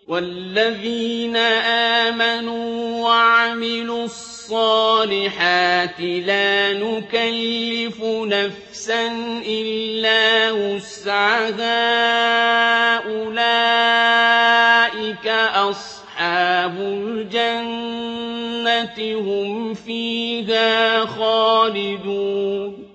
وَالَّذِينَ آمَنُوا وَعَمِلُوا الصَّالِحَاتِ لَا نُكَلِّفُ نَفْسًا إِلَّا وُسْعَهَا أُولَٰئِكَ أَصْحَابُ الْجَنَّةِ ۖ هُمْ فِيهَا خَالِدُونَ